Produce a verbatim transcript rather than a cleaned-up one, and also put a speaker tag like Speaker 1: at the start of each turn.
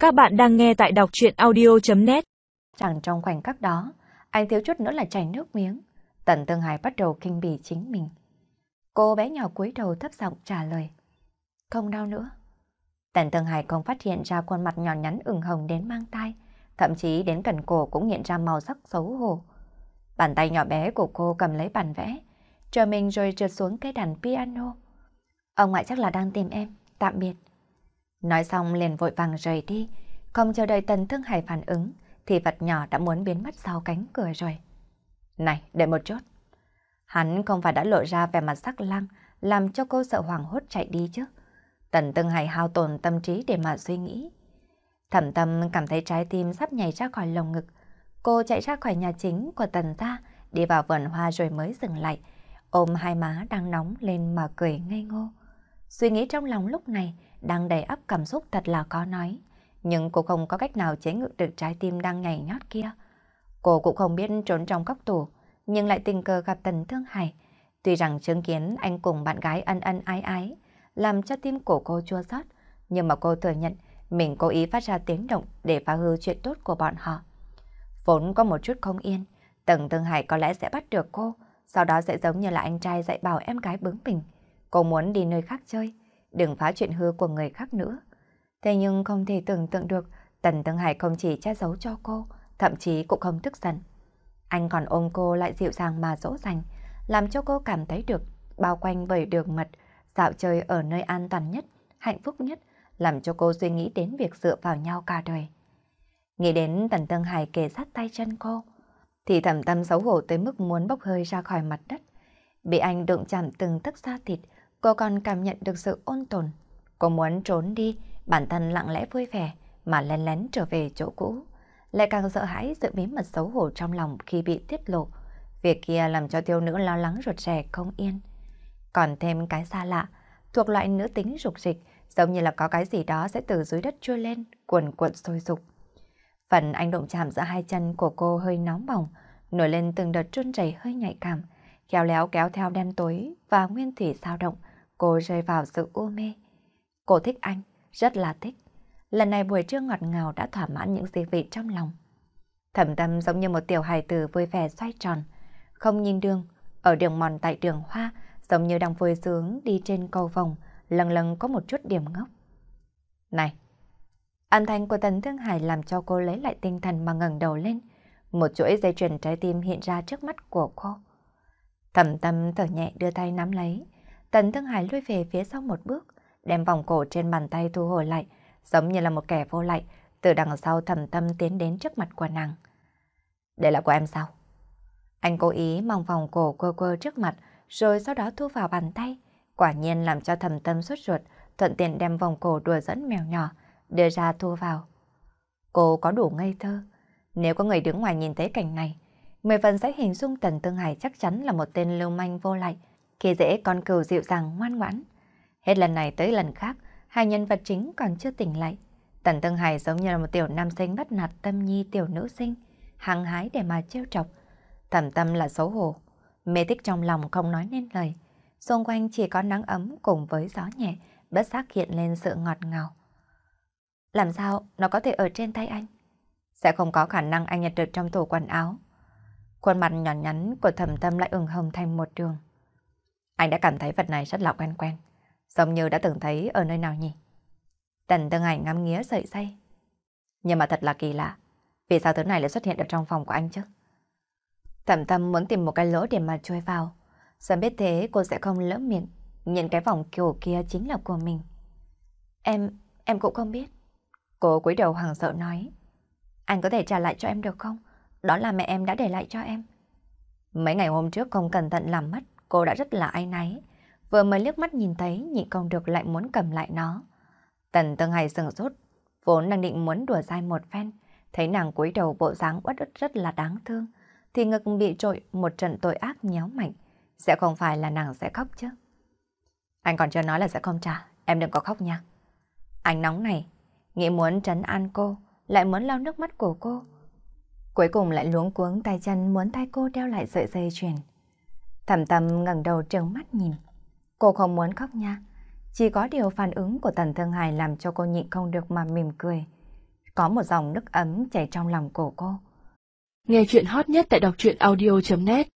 Speaker 1: Các bạn đang nghe tại đọc truyện audio chấm net.
Speaker 2: Chẳng trong khoảnh khắc đó, anh thiếu chút nữa là chảy nước miếng. Tần Tương Hải bắt đầu kinh bỉ chính mình. Cô bé nhỏ cúi đầu thấp giọng trả lời. Không đau nữa. Tần Tương Hải không phát hiện ra khuôn mặt nhỏ nhắn ửng hồng đến mang tai, thậm chí đến cần cổ cũng hiện ra màu sắc xấu hổ. Bàn tay nhỏ bé của cô cầm lấy bản vẽ, chờ mình rồi trượt xuống cây đàn piano. Ông ngoại chắc là đang tìm em, tạm biệt. Nói xong liền vội vàng rời đi, không chờ đợi Tần Tương Hải phản ứng, thì vật nhỏ đã muốn biến mất sau cánh cửa rồi. Này, đợi một chút. Hắn không phải đã lộ ra vẻ mặt sắc lăng, làm cho cô sợ hoảng hốt chạy đi chứ. Tần Tương Hải hao tổn tâm trí để mà suy nghĩ. Thẩm Tâm cảm thấy trái tim sắp nhảy ra khỏi lồng ngực. Cô chạy ra khỏi nhà chính của Tần gia, đi vào vườn hoa rồi mới dừng lại, ôm hai má đang nóng lên mà cười ngây ngô. Suy nghĩ trong lòng lúc này đang đầy ắp cảm xúc thật là khó nói, nhưng cô không có cách nào chế ngự được trái tim đang nhảy nhót kia. Cô cũng không biết trốn trong góc tủ, nhưng lại tình cờ gặp Tần Thương Hải. Tuy rằng chứng kiến anh cùng bạn gái ân ân ái ái, làm cho tim của cô chua xót, nhưng mà cô thừa nhận mình cố ý phát ra tiếng động để phá hư chuyện tốt của bọn họ. Vốn có một chút không yên, Tần Thương Hải có lẽ sẽ bắt được cô, sau đó sẽ giống như là anh trai dạy bảo em gái bướng bỉnh. Cô muốn đi nơi khác chơi, đừng phá chuyện hư của người khác nữa. Thế nhưng không thể tưởng tượng được, Tần Tương Hải không chỉ che giấu cho cô, thậm chí cũng không tức giận. Anh còn ôm cô lại dịu dàng mà dỗ dành, làm cho cô cảm thấy được bao quanh bởi đường mật, dạo chơi ở nơi an toàn nhất, hạnh phúc nhất, làm cho cô suy nghĩ đến việc dựa vào nhau cả đời. Nghĩ đến Tần Tương Hải kề sát tay chân cô, thì Thẩm Tâm xấu hổ tới mức muốn bốc hơi ra khỏi mặt đất. Bị anh đụng chạm từng tấc da thịt, cô còn cảm nhận được sự ôn tồn. Cô muốn trốn đi, bản thân lặng lẽ vui vẻ mà lén lén trở về chỗ cũ. Lại càng sợ hãi sự bí mật xấu hổ trong lòng khi bị tiết lộ. Việc kia làm cho thiếu nữ lo lắng ruột rè không yên. Còn thêm cái xa lạ, thuộc loại nữ tính rục rịch, giống như là có cái gì đó sẽ từ dưới đất trôi lên, cuồn cuộn sôi sục. Phần anh đụng chạm giữa hai chân của cô hơi nóng bỏng, nổi lên từng đợt run rẩy hơi nhạy cảm, khéo léo kéo theo đen tối và nguyên thủy dao động, cô rơi vào sự u mê. Cô thích anh, rất là thích. Lần này buổi trưa ngọt ngào đã thỏa mãn những gì vị trong lòng. Thẩm Tâm giống như một tiểu hài tử vui vẻ xoay tròn, không nhìn đường, ở đường mòn tại đường hoa, giống như đang vui sướng đi trên cầu vồng, lần lần có một chút điểm ngốc. Này! Âm thanh của Tần Thương Hải làm cho cô lấy lại tinh thần mà ngẩng đầu lên. Một chuỗi dây chuyền trái tim hiện ra trước mắt của cô. Thẩm Tâm thở nhẹ đưa tay nắm lấy. Tần Thương Hải lui về phía sau một bước, đem vòng cổ trên bàn tay thu hồi lại, giống như là một kẻ vô lại, từ đằng sau Thẩm Tâm tiến đến trước mặt của nàng. Đây là của em sao? Anh cố ý mong vòng cổ quơ quơ trước mặt, rồi sau đó thu vào bàn tay. Quả nhiên làm cho Thẩm Tâm sốt ruột, thuận tiện đem vòng cổ đùa dẫn mèo nhỏ, đưa ra thu vào. Cô có đủ ngây thơ. Nếu có người đứng ngoài nhìn thấy cảnh này, mười phần sẽ hình dung Tần Tương Hải chắc chắn là một tên lưu manh vô lại, khi dễ con cừu dịu dàng ngoan ngoãn. Hết lần này tới lần khác, hai nhân vật chính còn chưa tỉnh lại. Tần Tương Hải giống như là một tiểu nam sinh bắt nạt tâm nhi tiểu nữ sinh, hăng hái để mà trêu chọc. Thẩm Tâm là xấu hổ, mê tích trong lòng không nói nên lời. Xung quanh chỉ có nắng ấm cùng với gió nhẹ, bất giác hiện lên sự ngọt ngào. Làm sao nó có thể ở trên tay anh? Sẽ không có khả năng anh nhặt được trong tủ quần áo. Khuôn mặt nhỏ nhắn của Thẩm Tâm lại ửng hồng thành một đường. Anh đã cảm thấy vật này rất là quen quen, giống như đã từng thấy ở nơi nào nhỉ? Tần Tương Hải ngắm nghía sợi dây. Nhưng mà thật là kỳ lạ, vì sao thứ này lại xuất hiện ở trong phòng của anh chứ? Thẩm Tâm muốn tìm một cái lỗ để mà chui vào. Sớm biết thế cô sẽ không lỡ miệng nhận cái vòng kiểu kia chính là của mình. Em, em cũng không biết. Cô cúi đầu hoảng sợ nói. Anh có thể trả lại cho em được không? Đó là mẹ em đã để lại cho em. Mấy ngày hôm trước không cẩn thận làm mất, cô đã rất là áy náy. Vừa mới liếc mắt nhìn thấy, nhịn không được lại muốn cầm lại nó. Tần Tương Hải sừng sốt, vốn đang định muốn đùa dai một phen, thấy nàng cúi đầu bộ dáng uất ức rất là đáng thương, thì ngực bị trội một trận tội ác nhéo mạnh. Sẽ không phải là nàng sẽ khóc chứ? Anh còn chưa nói là sẽ không trả, em đừng có khóc nha. Anh nóng này, nghĩ muốn trấn an cô, lại muốn lau nước mắt của cô. Cuối cùng lại luống cuống tay chân muốn thay cô đeo lại sợi dây chuyền. Thẩm Tâm ngẩng đầu trừng mắt nhìn. Cô không muốn khóc nha. Chỉ có điều phản ứng của Tần Thương Hải làm cho cô nhịn không được mà mỉm cười. Có một dòng nước ấm chảy trong lòng cổ cô.
Speaker 1: Nghe chuyện hot nhất tại đọc truyện audio chấm net.